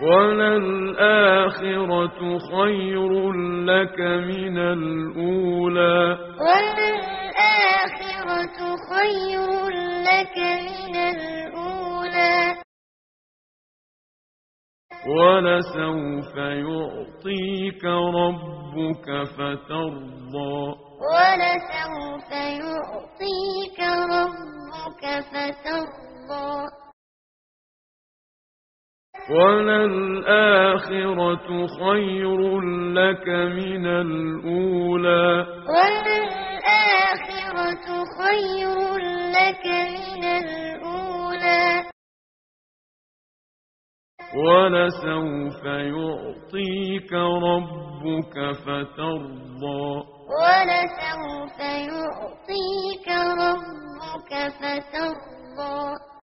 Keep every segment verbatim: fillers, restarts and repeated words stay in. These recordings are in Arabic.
وَلَلْآخِرَةُ خَيْرٌ لَّكَ مِنَ الْأُولَىٰ وَلَلْآخِرَةُ خَيْرٌ لَّكَ مِنَ الْأُولَىٰ وَلَسَوْفَ يُعْطِيكَ رَبُّكَ فَتَرْضَىٰ وَلَسَوْفَ يُعْطِيكَ رَبُّكَ فَتَرْضَىٰ وَلَلْآخِرَةُ خَيْرٌ لَّكَ مِنَ الْأُولَىٰ وَلَلْآخِرَةُ خَيْرٌ لَّكَ مِنَ الْأُولَىٰ وَلَسَوْفَ يُعْطِيكَ رَبُّكَ فَتَرْضَىٰ وَلَسَوْفَ يُعْطِيكَ رَبُّكَ فَتَرْضَىٰ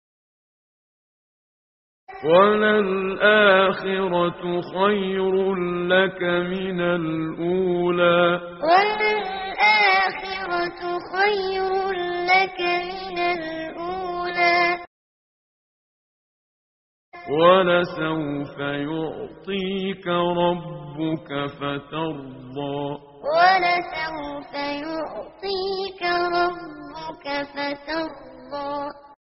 وَلَلْآخِرَةُ خَيْرٌ لَّكَ مِنَ الْأُولَىٰ وَلَلْآخِرَةُ خَيْرٌ لَّكَ مِنَ الْأُولَىٰ وَلَسَوْفَ يُعْطِيكَ رَبُّكَ فَتَرْضَىٰ وَلَسَوْفَ يُعْطِيكَ رَبُّكَ فَتَرْضَىٰ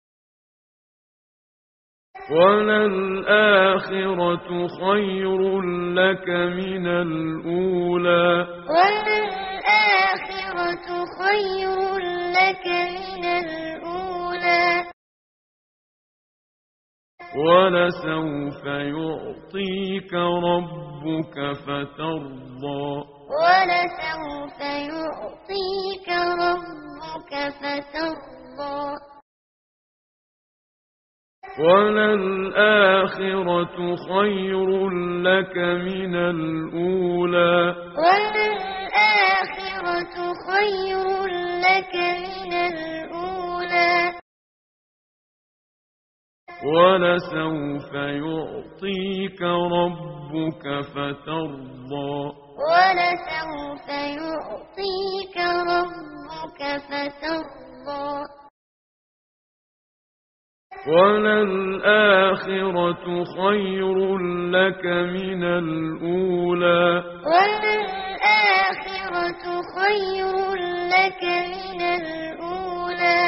وَلَلْآخِرَةُ خَيْرٌ لَّكَ مِنَ الْأُولَىٰ وَلَلْآخِرَةُ خَيْرٌ لَّكَ مِنَ الْأُولَىٰ وَلَسَوْفَ يُعْطِيكَ رَبُّكَ فَتَرْضَىٰ وَلَسَوْفَ يُعْطِيكَ رَبُّكَ فَتَرْضَىٰ وَلَلْآخِرَةُ خَيْرٌ لَّكَ مِنَ الْأُولَىٰ وَلَلْآخِرَةُ خَيْرٌ لَّكَ مِنَ الْأُولَىٰ وَلَسَوْفَ يُعْطِيكَ رَبُّكَ فَتَرْضَىٰ وَلَسَوْفَ يُعْطِيكَ رَبُّكَ فَتَرْضَىٰ وَلَلْآخِرَةُ خَيْرٌ لَّكَ مِنَ الْأُولَىٰ وَلَلْآخِرَةُ خَيْرٌ لَّكَ مِنَ الْأُولَىٰ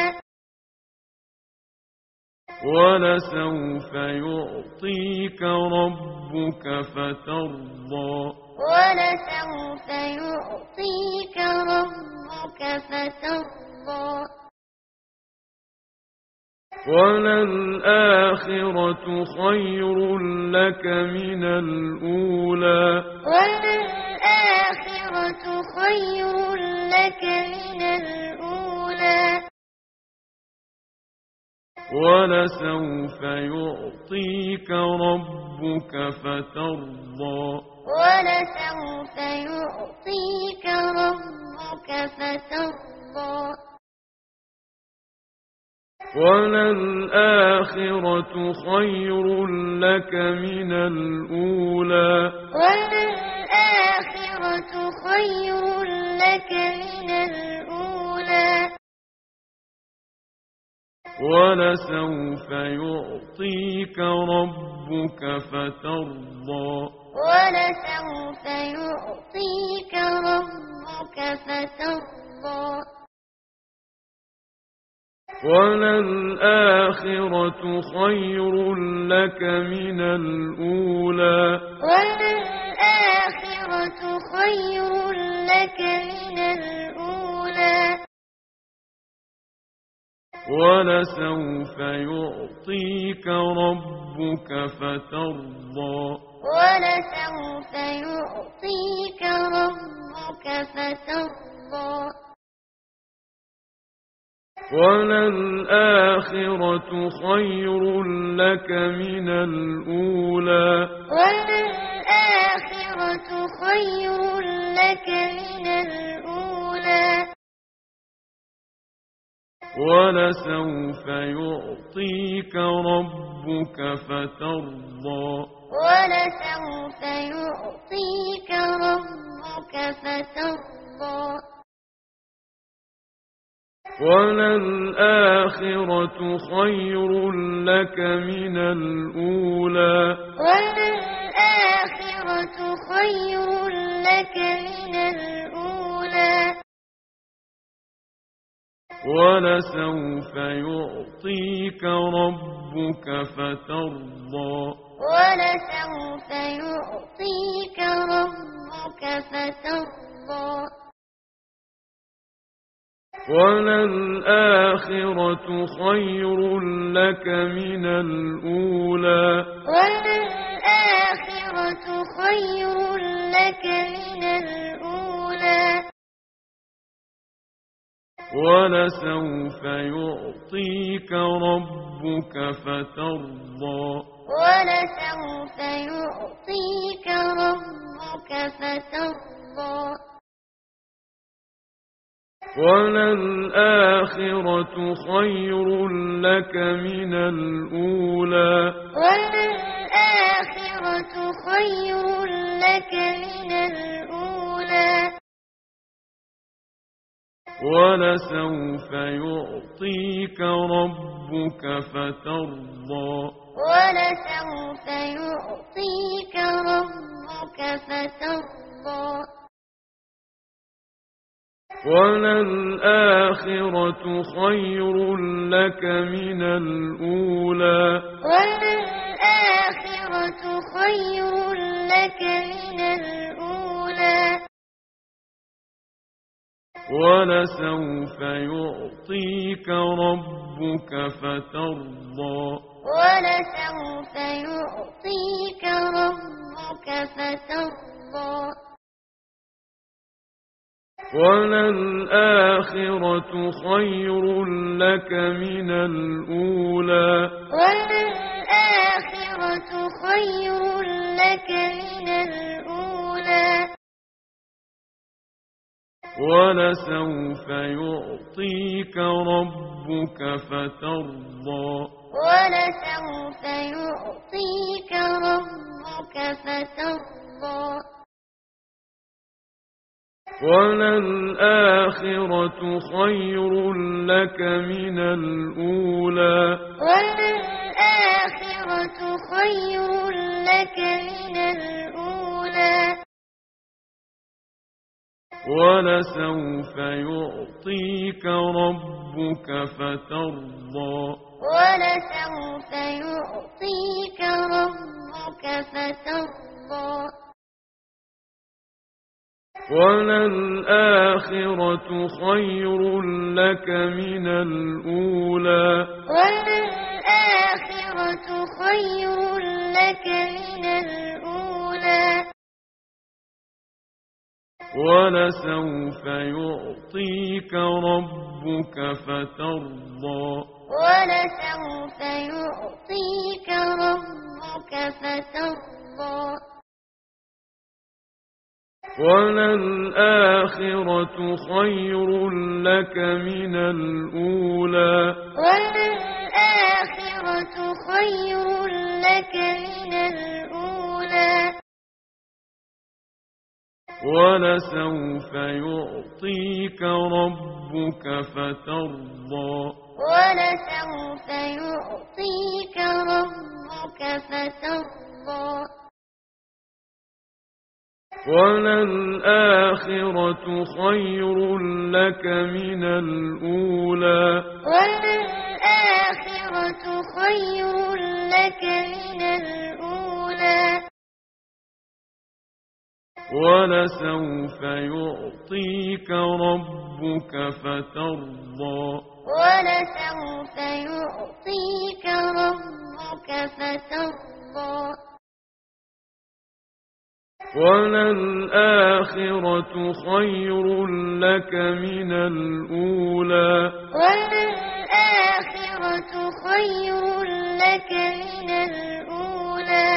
وَلَسَوْفَ يُعْطِيكَ رَبُّكَ فَتَرْضَىٰ وَلَسَوْفَ يُعْطِيكَ رَبُّكَ فَتَرْضَىٰ وَلَلْآخِرَةُ خَيْرٌ لَّكَ مِنَ الْأُولَىٰ وَلَلْآخِرَةُ خَيْرٌ لَّكَ مِنَ الْأُولَىٰ وَلَسَوْفَ يُعْطِيكَ رَبُّكَ فَتَرْضَىٰ وَلَسَوْفَ يُعْطِيكَ رَبُّكَ فَتَرْضَىٰ وَلَلْآخِرَةُ خَيْرٌ لَّكَ مِنَ الْأُولَىٰ وَلَلْآخِرَةُ خَيْرٌ لَّكَ مِنَ الْأُولَىٰ وَلَسَوْفَ يُعْطِيكَ رَبُّكَ فَتَرْضَىٰ وَلَسَوْفَ يُعْطِيكَ رَبُّكَ فَتَرْضَىٰ وَلَلْآخِرَةُ خَيْرٌ لَّكَ مِنَ الْأُولَىٰ وَلَلْآخِرَةُ خَيْرٌ لَّكَ مِنَ الْأُولَىٰ وَلَسَوْفَ يُعْطِيكَ رَبُّكَ فَتَرْضَىٰ وَلَسَوْفَ يُعْطِيكَ رَبُّكَ فَتَرْضَىٰ وَلَلْآخِرَةُ خَيْرٌ لَّكَ مِنَ الْأُولَىٰ وَلَلْآخِرَةُ خَيْرٌ لَّكَ مِنَ الْأُولَىٰ وَلَسَوْفَ يُعْطِيكَ رَبُّكَ فَتَرْضَىٰ وَلَسَوْفَ يُعْطِيكَ رَبُّكَ فَتَرْضَىٰ وَلَلْآخِرَةُ خَيْرٌ لَّكَ مِنَ الْأُولَىٰ وَلَلْآخِرَةُ خير لك من الأولى ولسوف يعطيك ربك فترضى ولسوف يعطيك ربك فترضى وللآخرة خير لك من الأولى وللآخرة خير لك من الأولى ولسوف يعطيك ربك فترضى ولسوف يعطيك ربك فترضى وللآخرة خير لك من الأولى وللآخرة خير لك من الأولى ولسوف يعطيك ربك فترضى ولسوف يعطيك ربك فترضى وللآخرة خير لك من الأولى وللآخرة خير لك من الأولى ولسوف يعطيك ربك فترضى ولسوف يعطيك ربك فترضى وللآخرة خير لك من الأولى وللآخرة خير لك من الأولى ولسوف يعطيك ربك فترضى ولسوف يعطيك ربك فترضى وللآخرة خير لك من الأولى وللآخرة خير لك من الأولى ولسوف يعطيك ربك فترضى ولسوف يعطيك ربك فترضى وللآخرة خير لك من الأولى وللآخرة خير لك من الأولى ولسوف يعطيك ربك فترضى ولسوف يعطيك ربك فترضى وللآخرة خير لك من الأولى وللآخرة خير لك من الأولى ولسوف يعطيك ربك فترضى ولسوف يعطيك ربك فترضى وللآخرة خير لك من الأولى وللآخرة خير لك من الأولى ولسوف يعطيك ربك فترضى ولسوف يعطيك ربك فترضى وللآخرة خير لك من الأولى وللآخرة خير لك من الأولى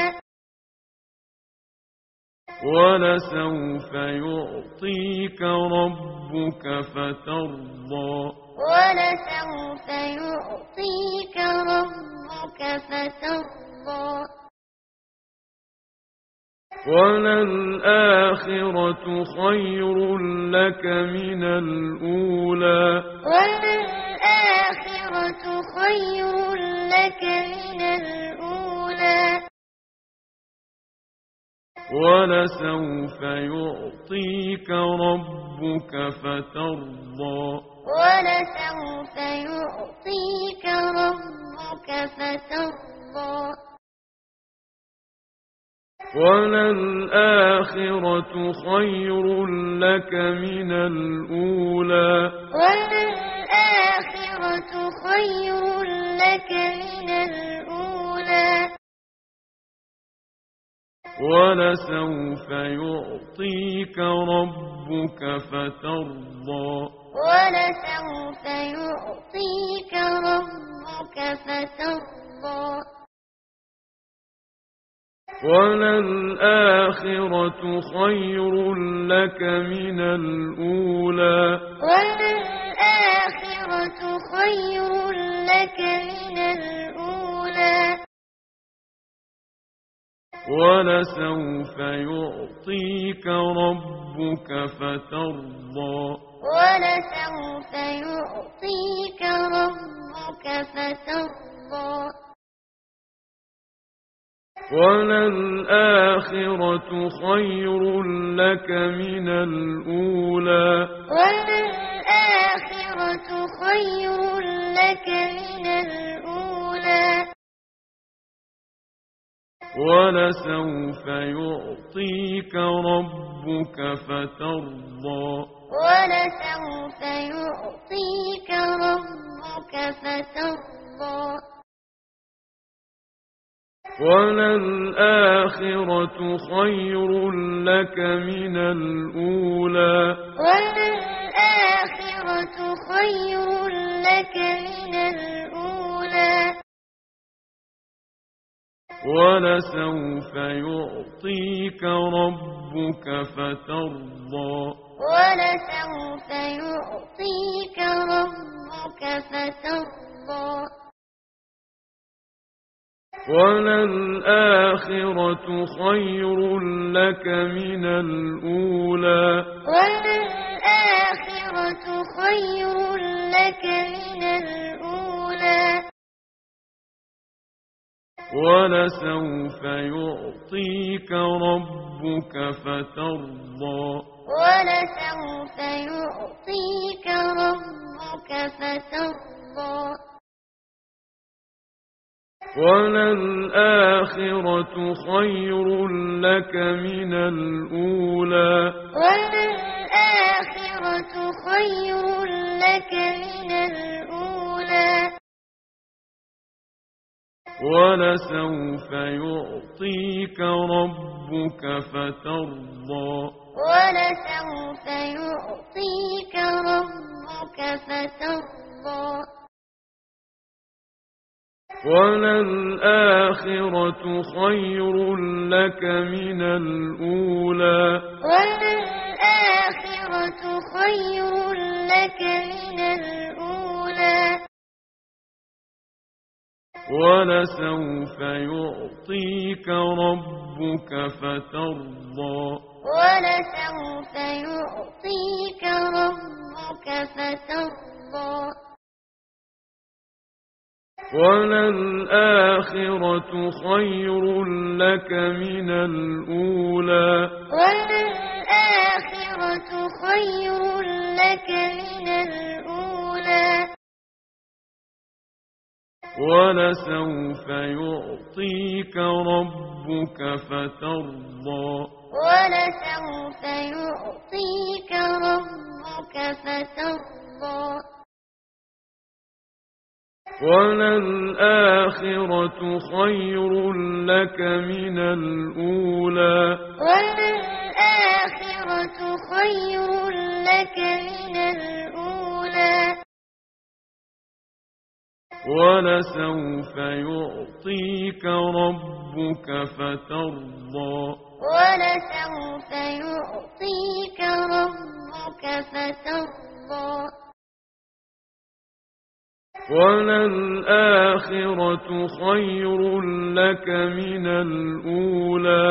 ولسوف يعطيك ربك فترضى ولسوف يعطيك ربك فترضى وللآخرة خير لك من الأولى وللآخرة خير لك من الأولى ولسوف يعطيك ربك فترضى ولسوف يعطيك ربك فترضى وللآخرة خير لك من الأولى وللآخرة خير لك من الأولى ولسوف يعطيك ربك فترضى ولسوف يعطيك ربك فترضى وللآخرة خير لك من الأولى وللآخرة خير لك من الأولى ولسوف يعطيك ربك فترضى ولسوف يعطيك ربك فترضى وللآخرة خير لك من الأولى وللآخرة خير لك من الأولى ولسوف يعطيك ربك فترضى ولسوف يعطيك ربك فترضى وللآخرة خير لك من الأولى وللآخرة خير لك من الأولى ولسوف يعطيك ربك فترضى ولسوف يعطيك ربك فترضى وللآخرة خير لك من الأولى وللآخرة خير لك من الأولى ولسوف يعطيك ربك فترضى ولسوف يعطيك ربك فترضى وللآخرة خير لك من الأولى وللآخرة خير لك من الأولى ولسوف يعطيك ربك فترضى ولسوف يعطيك ربك فترضى وللآخرة خير لك من الأولى وللآخرة خير لك من الأولى ولسوف يعطيك ربك فترضى ولسوف يعطيك ربك فترضى وللآخرة خير لك من الأولى وللآخرة خير لك من الأولى ولسوف يعطيك ربك فترضى ولسوف يعطيك ربك فترضى وللآخرة خير لك من الأولى وللآخرة خير لك من الأولى ولسوف يعطيك ربك فترضى ولسوف يعطيك ربك فترضى وللآخرة خير لك من الأولى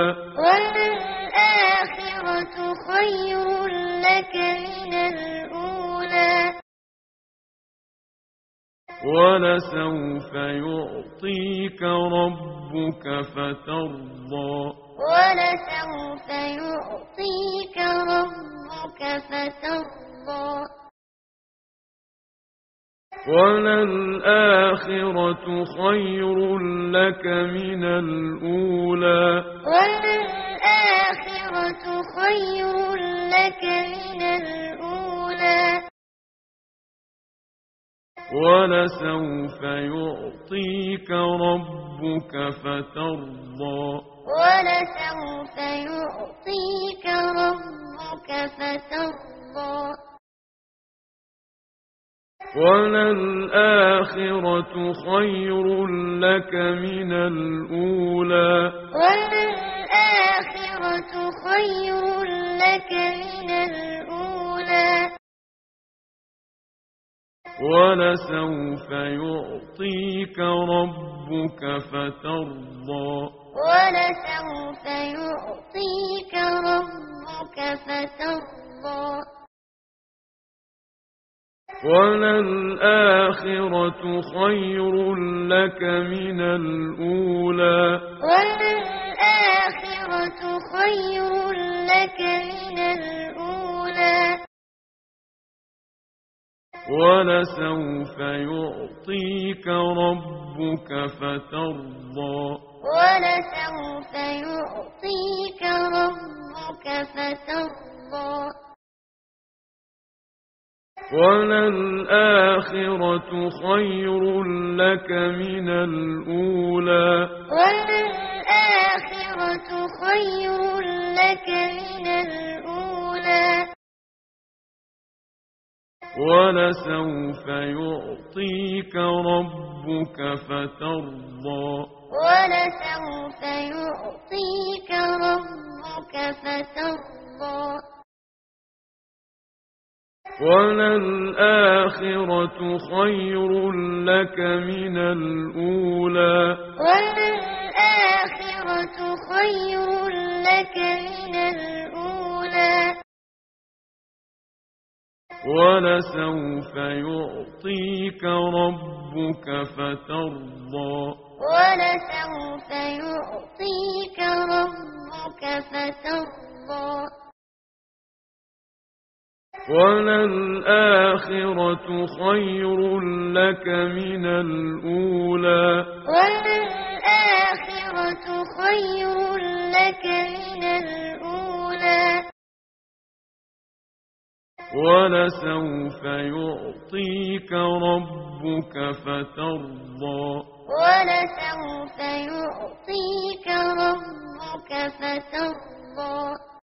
وللآخرة خير لك من الأولى ولسوف يعطيك ربك فترضى ولسوف وللآخرة خير لك من الأولى وللآخرة خير لك من الأولى ولسوف يعطيك ربك فترضى ولسوف يعطيك ربك فترضى وللآخرة خير لك من الأولى وللآخرة خير لك من الأولى ولسوف يعطيك ربك فترضى ولسوف يعطيك ربك فترضى وللآخرة خير لك من الأولى وللآخرة خير لك من الأولى ولسوف يعطيك ربك فترضى ولسوف يعطيك ربك فترضى وللآخرة خير لك من الأولى وللآخرة خير لك من الأولى ولسوف يعطيك ربك فترضى ولسوف يعطيك ربك فترضى وللآخرة خير لك من الأولى وللآخرة خير لك من الأولى ولسوف يعطيك ربك فترضى ولسوف يعطيك ربك فترضى وللآخرة خير لك من الأولى وللآخرة خير لك من الأولى ولسوف يعطيك ربك فترضى ولسوف يعطيك ربك فترضى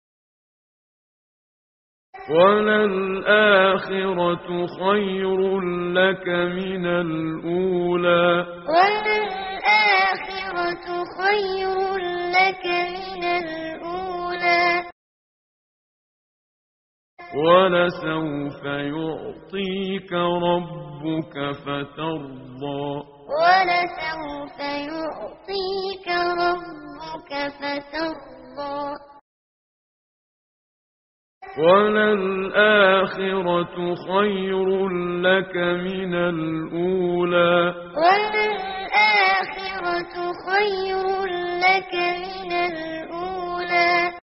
وللآخرة خير لك من الأولى وللآخرة خير لك من الأولى ولسوف يعطيك ربك فترضى ولسوف يعطيك ربك فترضى وللآخرة خير لك من الأولى وللآخرة خير لك من الأولى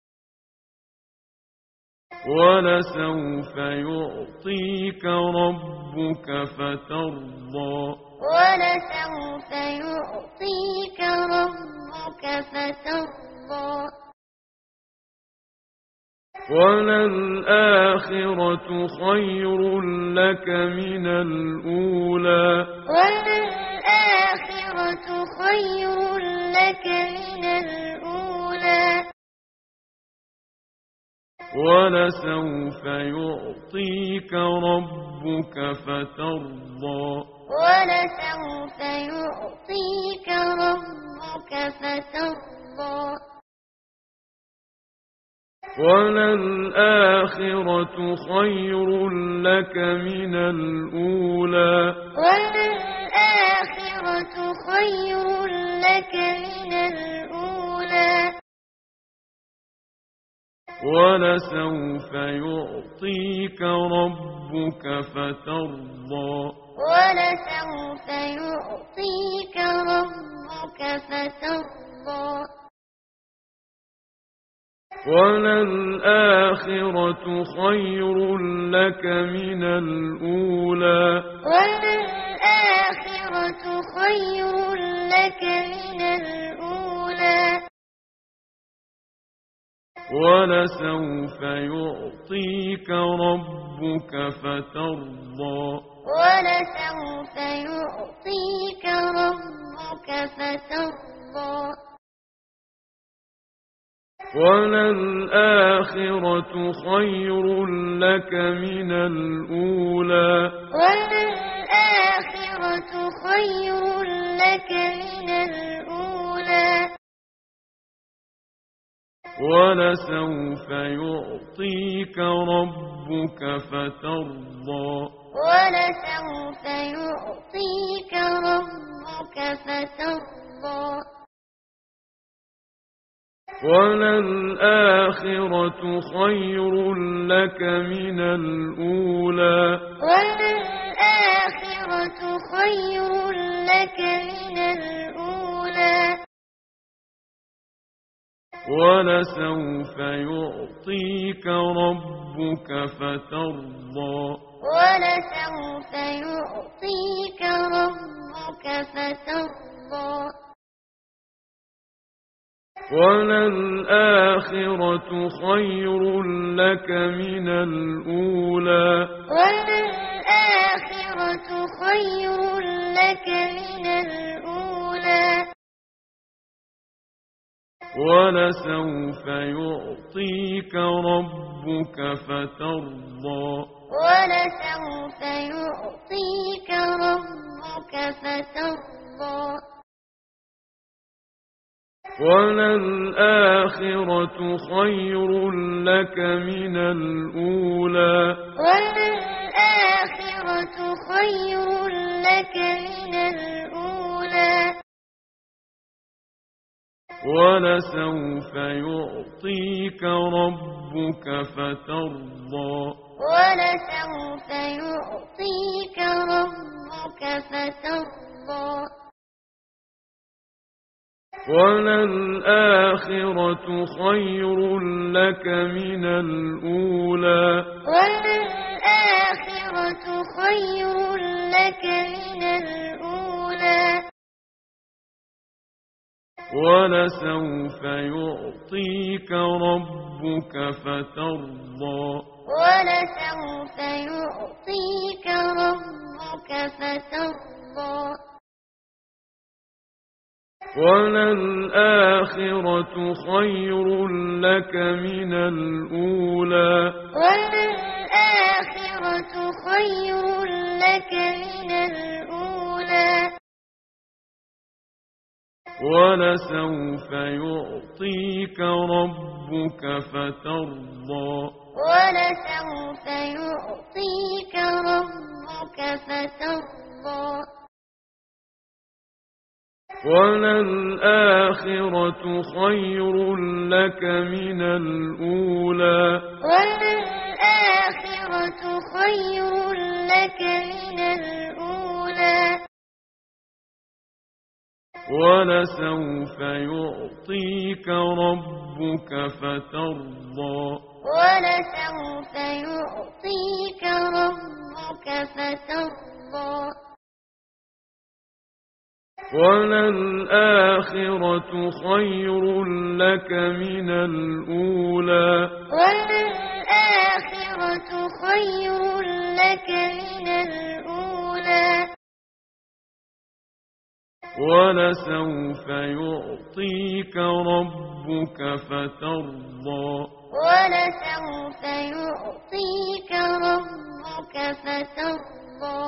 ولسوف يعطيك ربك فترضى ولسوف يعطيك ربك فترضى وللآخرة خير لك من الأولى وللآخرة خير لك من الأولى ولسوف يعطيك ربك فترضى ولسوف يعطيك ربك فترضى وللآخرة خير لك من الأولى وللآخرة خير لك من الأولى ولسوف يعطيك ربك فترضى ولسوف يعطيك ربك فترضى وللآخرة خير لك من الأولى وللآخرة خير لك من الأولى ولسوف يعطيك ربك فترضى ولسوف يعطيك ربك فترضى وللآخرة خير لك من الأولى وللآخرة خير لك من الأولى ولسوف يعطيك ربك فترضى ولسوف يعطيك ربك فترضى وللآخرة خير لك من الأولى وللآخرة خير لك من الأولى ولسوف يعطيك ربك فترضى ولسوف يعطيك ربك فترضى وللآخرة خير لك من الأولى وللآخرة خير لك من الأولى ولسوف يعطيك ربك فترضى ولسوف يعطيك ربك فترضى وللآخرة خير لك من الأولى وللآخرة خير لك من الأولى ولسوف يعطيك ربك فترضى ولسوف يعطيك ربك فترضى وللآخرة خير لك من الأولى وللآخرة خير لك من الأولى ولسوف يعطيك ربك فترضى ولسوف يعطيك ربك فترضى وللآخرة خير لك من الأولى وللآخرة خير لك من الأولى ولسوف يعطيك ربك فترضى ولسوف يعطيك ربك فترضى وللآخرة خير لك من الأولى وللآخرة خير لك من الأولى ولسوف يعطيك ربك فترضى ولسوف يعطيك ربك فترضى وللآخرة خير لك من الأولى وللآخرة خير لك من الأولى ولسوف يعطيك ربك فترضى ولسوف يعطيك ربك فترضى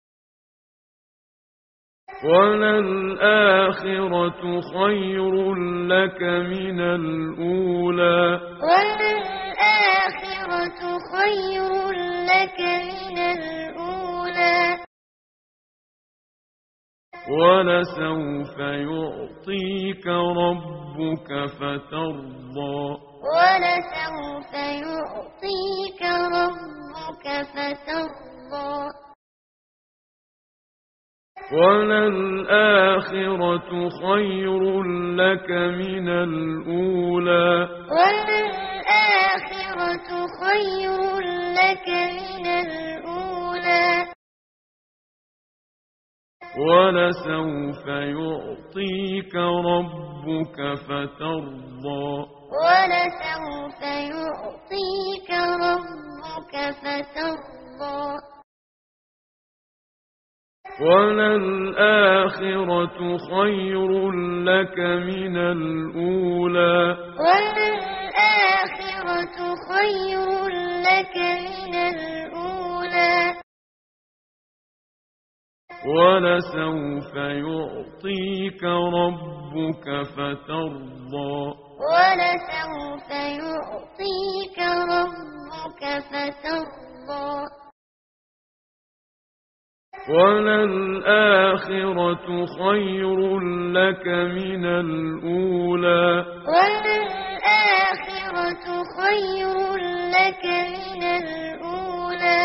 وللآخرة خير لك من الأولى وللآخرة خير لك من الأولى ولسوف يعطيك ربك فترضى ولسوف يعطيك ربك فترضى وللآخرة خير لك من الأولى وللآخرة ولسوف يعطيك ربك فترضى ولسوف يعطيك ربك فترضى وللآخرة خير لك من الأولى وللآخرة خير لك من الأولى ولسوف يعطيك ربك فترضى ولسوف يعطيك ربك فترضى وللآخرة خير لك من الأولى وللآخرة خير لك من الأولى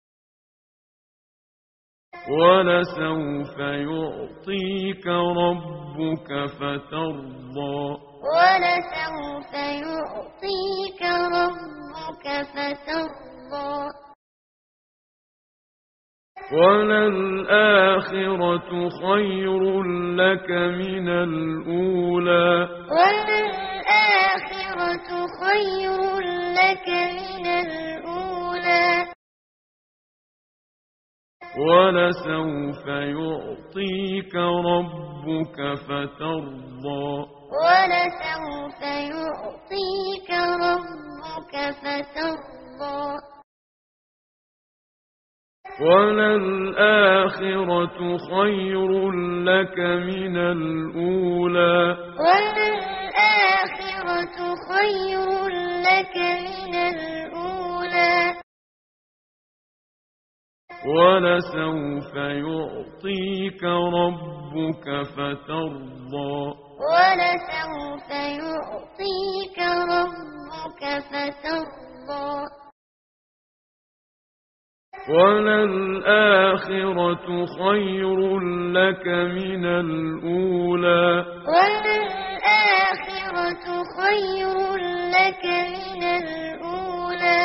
ولسوف يعطيك ربك فترضى ولسوف يعطيك ربك فترضى وللآخرة خير لك من الأولى وللآخرة خير لك من الأولى ولسوف يعطيك ربك فترضى ولسوف يعطيك ربك فترضى وللآخرة خير لك من الأولى وللآخرة خير لك من الأولى ولسوف يعطيك ربك فترضى ولسوف يعطيك ربك فترضى وللآخرة خير لك من الأولى وللآخرة خير لك من الأولى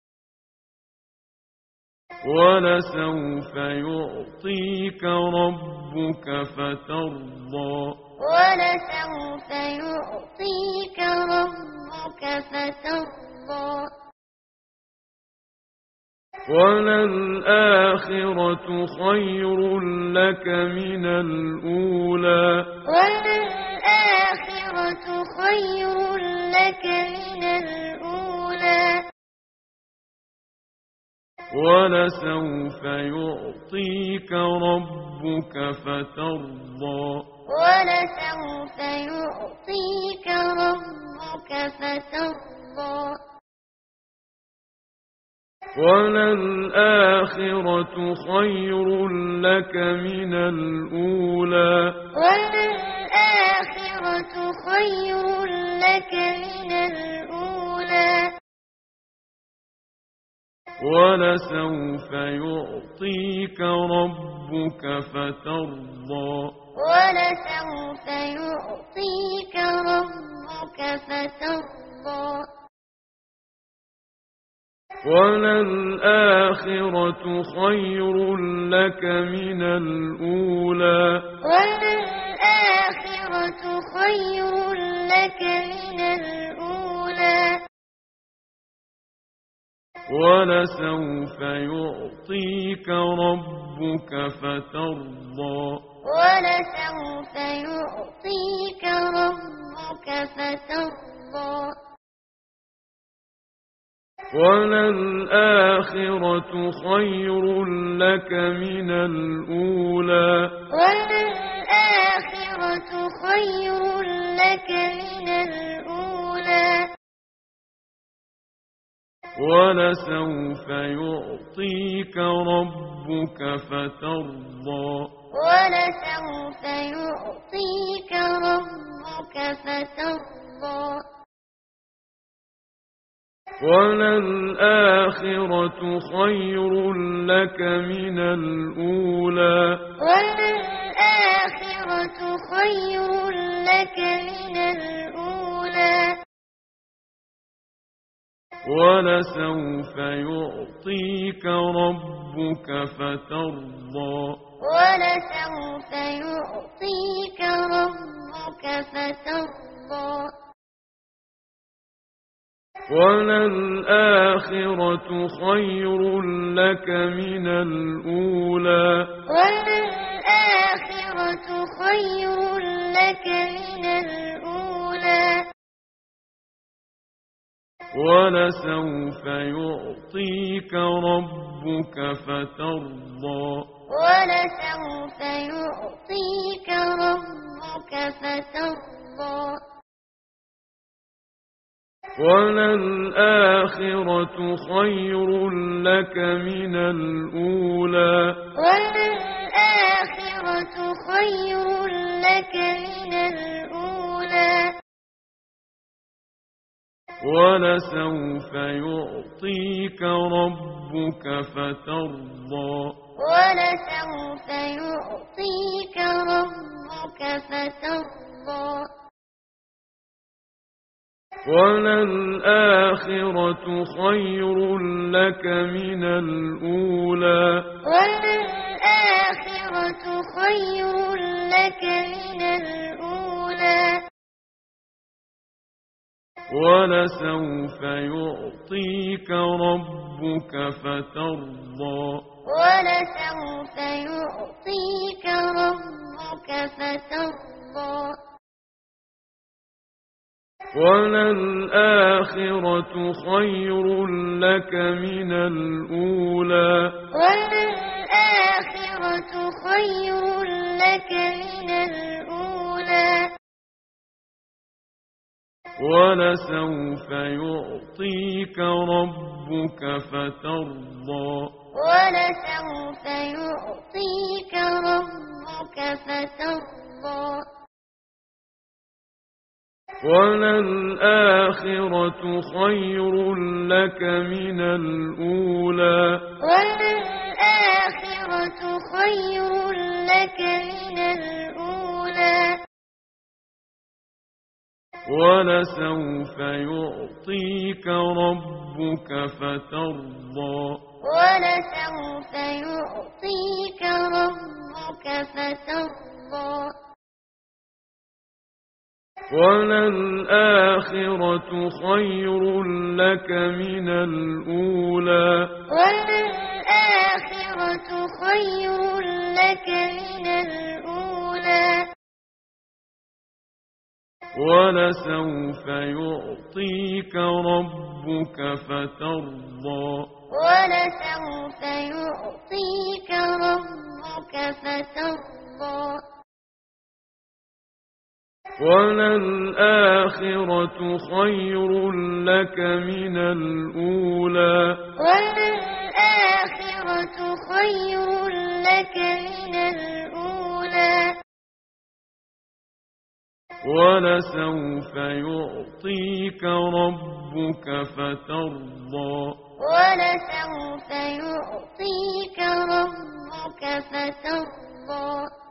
ولسوف يعطيك ربك فترضى ولسوف يعطيك ربك فترضى وللآخرة خير لك من الأولى وللآخرة خير لك من الأولى ولسوف يعطيك ربك فترضى ولسوف يعطيك ربك فترضى وللآخرة خير لك من الأولى وللآخرة خير لك من الأولى ولسوف يعطيك ربك فترضى ولسوف يعطيك ربك فترضى وللآخرة خير لك من الأولى وللآخرة خير لك من الأولى ولسوف يعطيك ربك فترضى ولسوف يعطيك ربك فترضى وللآخرة خير لك من الأولى وللآخرة خير لك من الأولى ولسوف يعطيك ربك فترضى ولسوف يعطيك ربك فترضى وللآخرة خير لك من الأولى وللآخرة خير لك من الأولى ولسوف يعطيك ربك فترضى ولسوف يعطيك ربك فترضى وللآخرة خير لك من الأولى وللآخرة خير لك من الأولى ولسوف يعطيك ربك فترضى ولسوف يعطيك ربك فترضى وللآخرة خير لك من الأولى وللآخرة خير لك من الأولى ولسوف يعطيك ربك فترضى ولسوف يعطيك ربك فترضى وللآخرة خير لك من الأولى وللآخرة خير لك من الأولى ولسوف يعطيك ربك فترضى ولسوف يعطيك ربك فترضى وللآخرة خير لك من الأولى وللآخرة خير لك من الأولى ولسوف يعطيك ربك فترضى ولسوف يعطيك ربك فترضى وللآخرة خير لك من الأولى وللآخرة خير لك من الأولى ولسوف يعطيك ربك فترضى ولسوف يعطيك ربك فترضى وللآخرة خير لك من الأولى وللآخرة خير لك من الأولى ولسوف يعطيك ربك فترضى ولسوف يعطيك ربك فترضى وللآخرة خير لك من الأولى وللآخرة خير لك من الأولى ولسوف يعطيك ربك فترضى ولسوف يعطيك ربك فترضى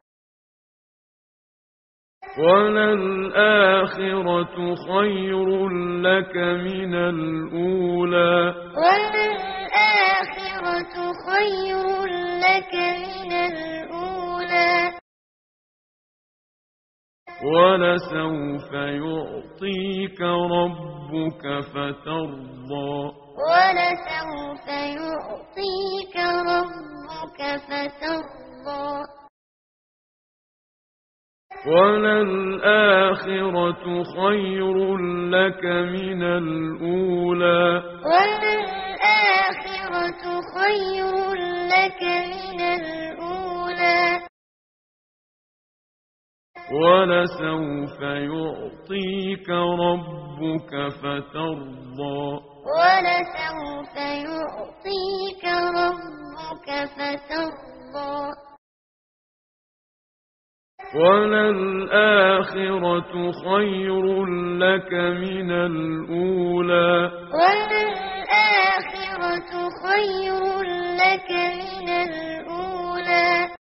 وللآخرة خير لك من الأولى وللآخرة خير لك من الأولى ولسوف يعطيك ربك فترضى ولسوف يعطيك ربك فترضى وللآخرة خير لك من الأولى وللآخرة خير لك من الأولى ولسوف يعطيك ربك فترضى ولسوف يعطيك ربك فترضى وللآخرة خير لك من الأولى وللآخرة خير لك من الأولى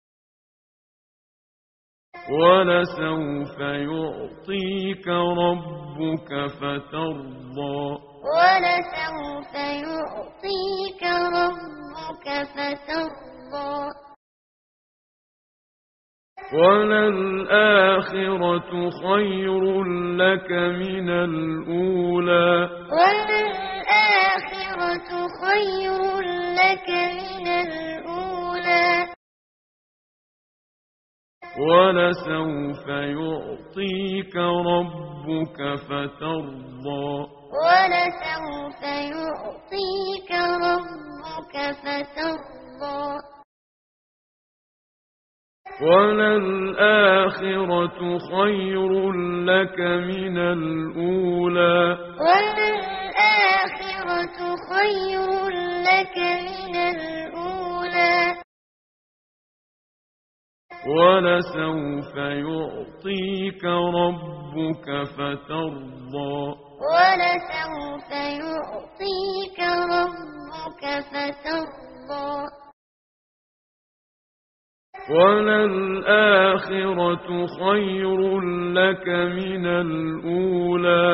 ولسوف يعطيك ربك فترضى ولسوف يعطيك ربك فترضى وللآخرة خير لك من الأولى وللآخرة خير لك من الأولى ولسوف يعطيك ربك فترضى ولسوف يعطيك ربك فترضى وللآخرة خير لك من الأولى وللآخرة خير لك من الأولى ولسوف يعطيك ربك فترضى ولسوف يعطيك ربك فترضى وللآخرة خير لك من الأولى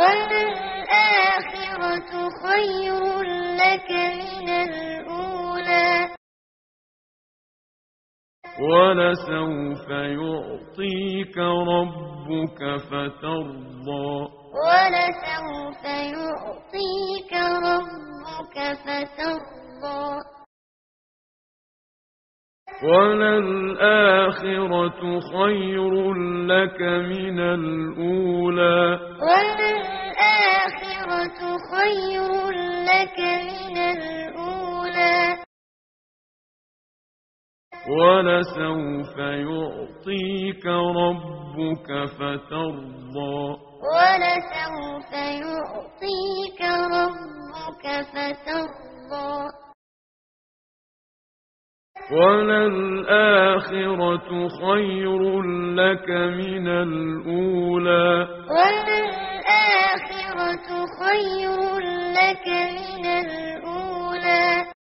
وللآخرة خير لك من الأولى ولسوف يعطيك ربك فترضى ولسوف يعطيك ربك فترضى وللآخرة خير لك من الأولى وللآخرة خير لك من الأولى ولسوف يعطيك ربك فترضى ولسوف يعطيك ربك فترضى وللآخرة خير لك من الأولى وللآخرة خير لك من الأولى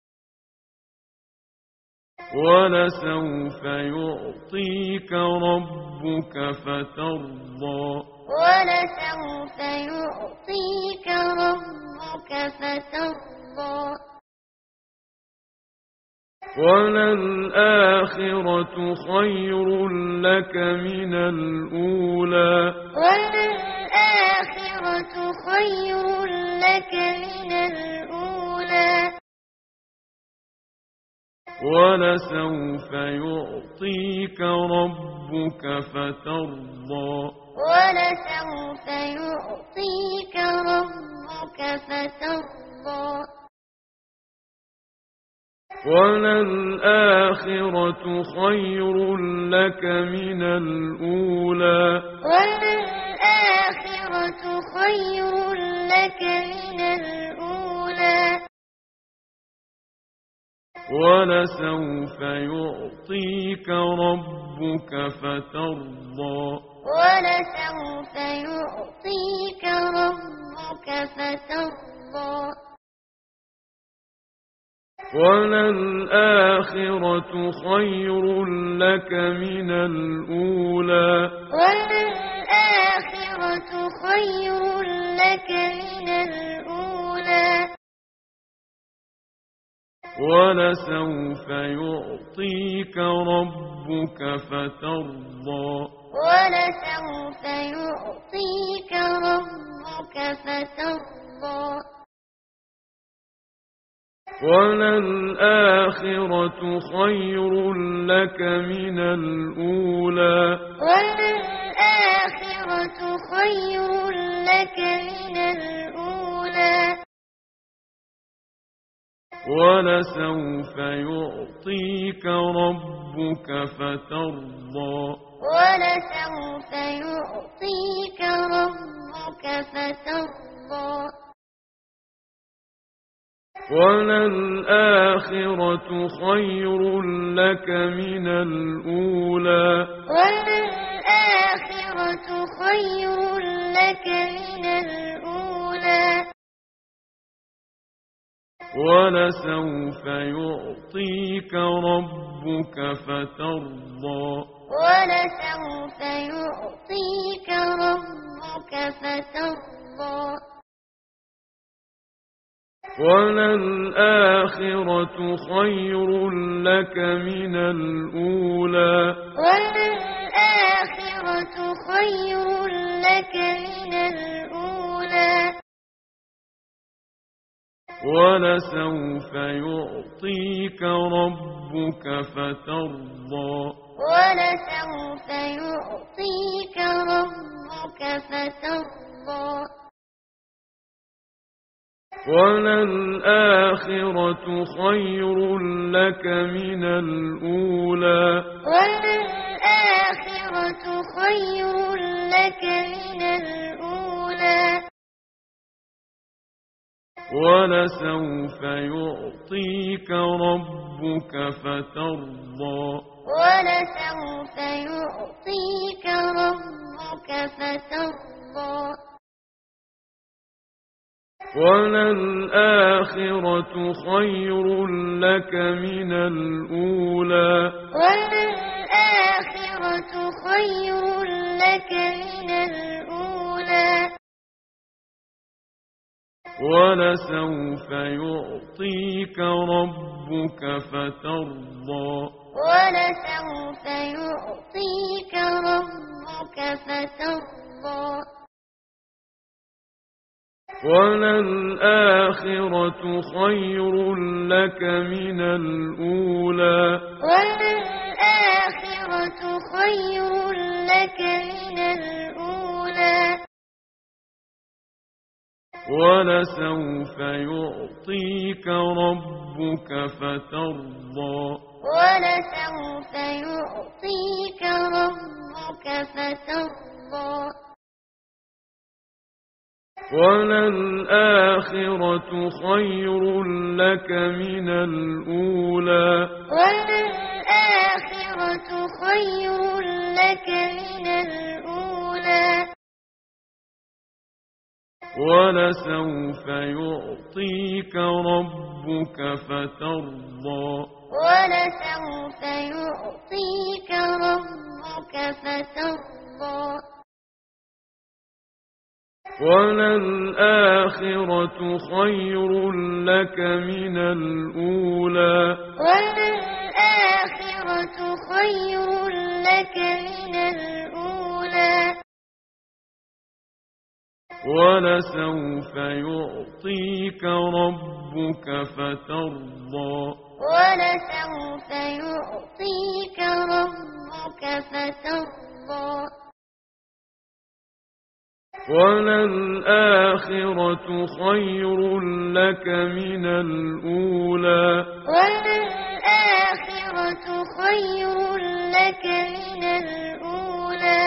ولسوف يعطيك ربك فترضى ولسوف يعطيك ربك فترضى وللآخرة خير لك من الأولى وللآخرة خير لك من الأولى ولسوف يعطيك ربك فترضى ولسوف يعطيك ربك فترضى وللآخرة خير لك من الأولى وللآخرة خير لك من الأولى ولسوف يعطيك ربك فترضى ولسوف يعطيك ربك فترضى وللآخرة خير لك من الأولى وللآخرة خير لك من الأولى ولسوف يعطيك ربك فترضى ولسوف يعطيك ربك فترضى وللآخرة خير لك من الأولى وللآخرة خير لك من الأولى ولسوف يعطيك ربك فترضى ولسوف يعطيك ربك فترضى وللآخرة خير لك من الأولى وللآخرة خير لك من الأولى ولسوف يعطيك ربك فترضى ولسوف يعطيك ربك فترضى وللآخرة خير لك من الأولى وللآخرة خير لك من الأولى ولسوف يعطيك ربك فترضى ولسوف يعطيك ربك فترضى وللآخرة خير لك من الأولى وللآخرة خير لك من الأولى ولسوف يعطيك ربك فترضى ولسوف يعطيك ربك فترضى وللآخرة خير لك من الأولى وللآخرة خير لك من الأولى ولسوف يعطيك ربك فترضى ولسوف يعطيك ربك فترضى وللآخرة خير لك من الأولى وللآخرة خير لك من الأولى ولسوف يعطيك ربك فترضى ولسوف يعطيك ربك فترضى وللآخرة خير لك من الأولى وللآخرة خير لك من الأولى ولسوف يعطيك ربك فترضى ولسوف يعطيك ربك فترضى وللآخرة خير لك من الأولى وللآخرة خير لك من الأولى ولسوف يعطيك ربك فترضى ولسوف يعطيك ربك فترضى وللآخرة خير لك من الأولى وللآخرة خير لك من الأولى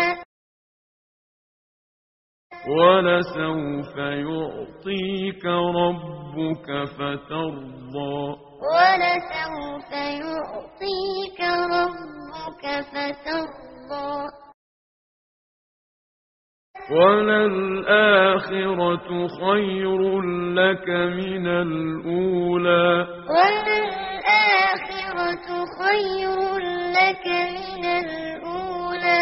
ولسوف يعطيك ربك فترضى ولسوف يعطيك ربك فترضى وللآخرة خير لك من الأولى وللآخرة خير لك من الأولى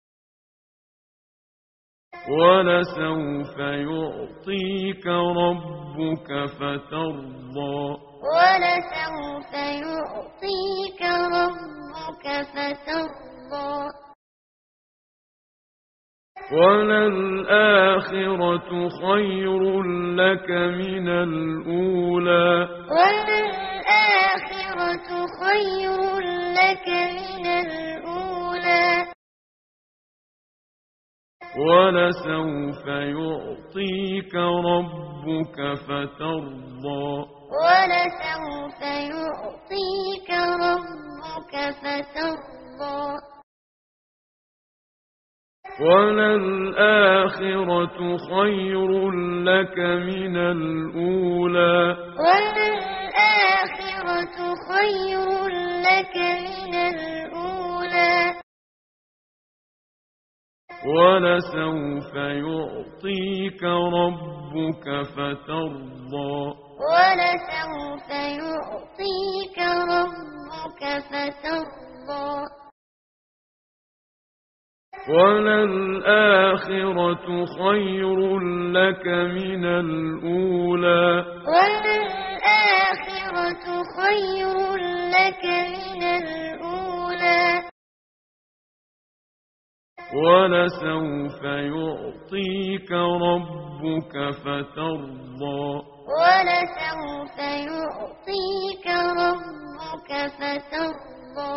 ولسوف يعطيك ربك فترضى ولسوف يعطيك ربك فترضى وللآخرة خير لك من الأولى وللآخرة خير لك من الأولى ولسوف يعطيك ربك فترضى ولسوف يعطيك ربك فترضى وللآخرة خير لك من الأولى وللآخرة خير لك من الأولى ولسوف يعطيك ربك فترضى ولسوف يعطيك ربك فترضى وللآخرة خير لك من الأولى وللآخرة ولسوف يعطيك ربك فترضى ولسوف يعطيك ربك فترضى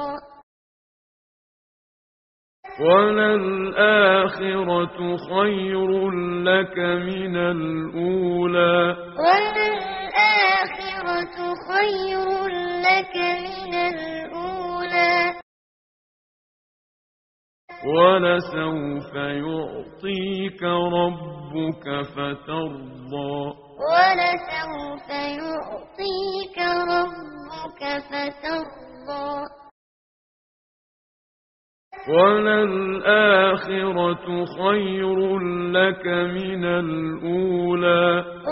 وللآخرة خير لك من الأولى وللآخرة خير لك من الأولى ولسوف يعطيك ربك فترضى ولسوف يعطيك ربك فترضى وللآخرة خير لك من الأولى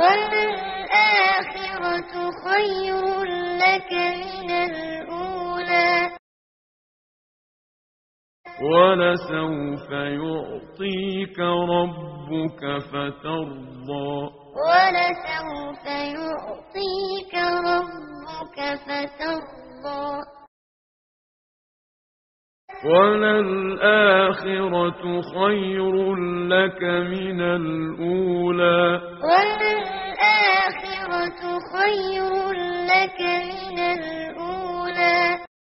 وللآخرة خير لك من الأولى ولسوف يعطيك ربك فترضى ولسوف يعطيك ربك فترضى وللآخرة خير لك من الأولى وللآخرة خير لك من الأولى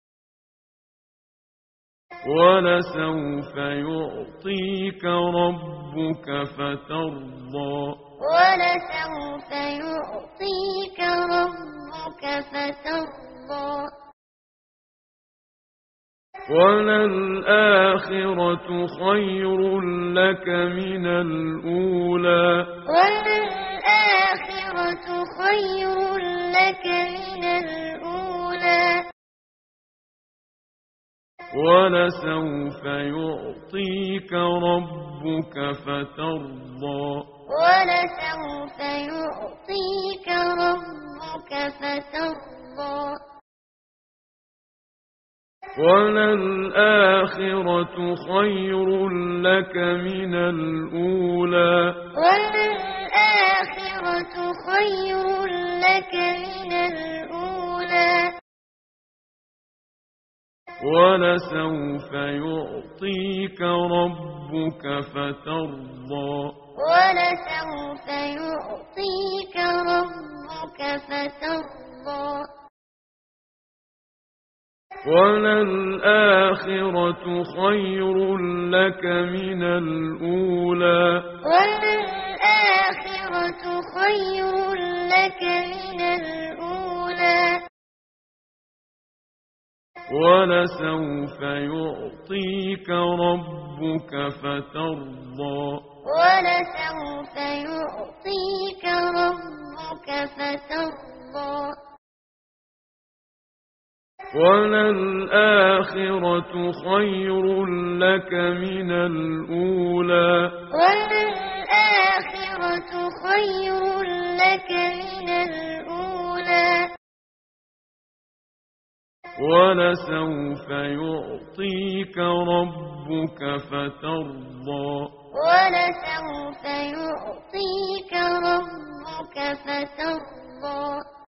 ولسوف يعطيك ربك فترضى ولسوف يعطيك ربك فترضى وللآخرة خير لك من الأولى وللآخرة خير لك من الأولى ولسوف يعطيك ربك فترضى ولسوف يعطيك ربك فترضى وللآخرة خير لك من الأولى وللآخرة خير لك من الأولى ولسوف يعطيك ربك فترضى ولسوف يعطيك ربك فترضى وللآخرة خير لك من الأولى وللآخرة خير لك من الأولى ولسوف يعطيك ربك فترضى ولسوف يعطيك ربك فترضى وللآخرة خير لك من الأولى وللآخرة خير لك من الأولى ولسوف يعطيك ربك فترضى ولسوف يعطيك ربك فترضى